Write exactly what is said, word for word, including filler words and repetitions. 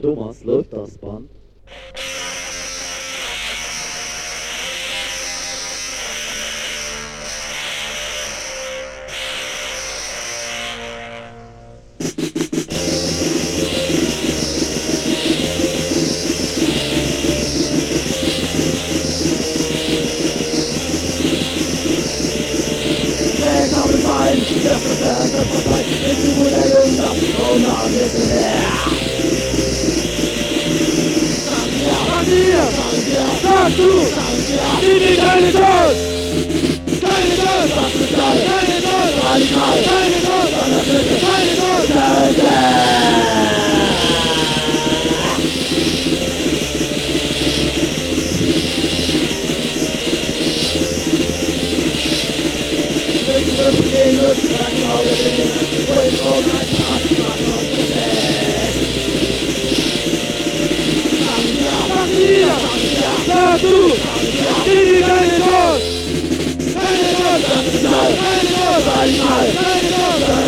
Thomas, läuft das Band? Sag du! Gib mir keine Chance! Keine Chance! Das ist geil! Keine Chance! Radikal! Keine Chance! An der Stelle! Keine Chance! Sag du! Gib mir keine Chance! Keine Chance! Das ist geil! Keine Chance! Radikal! Keine Chance!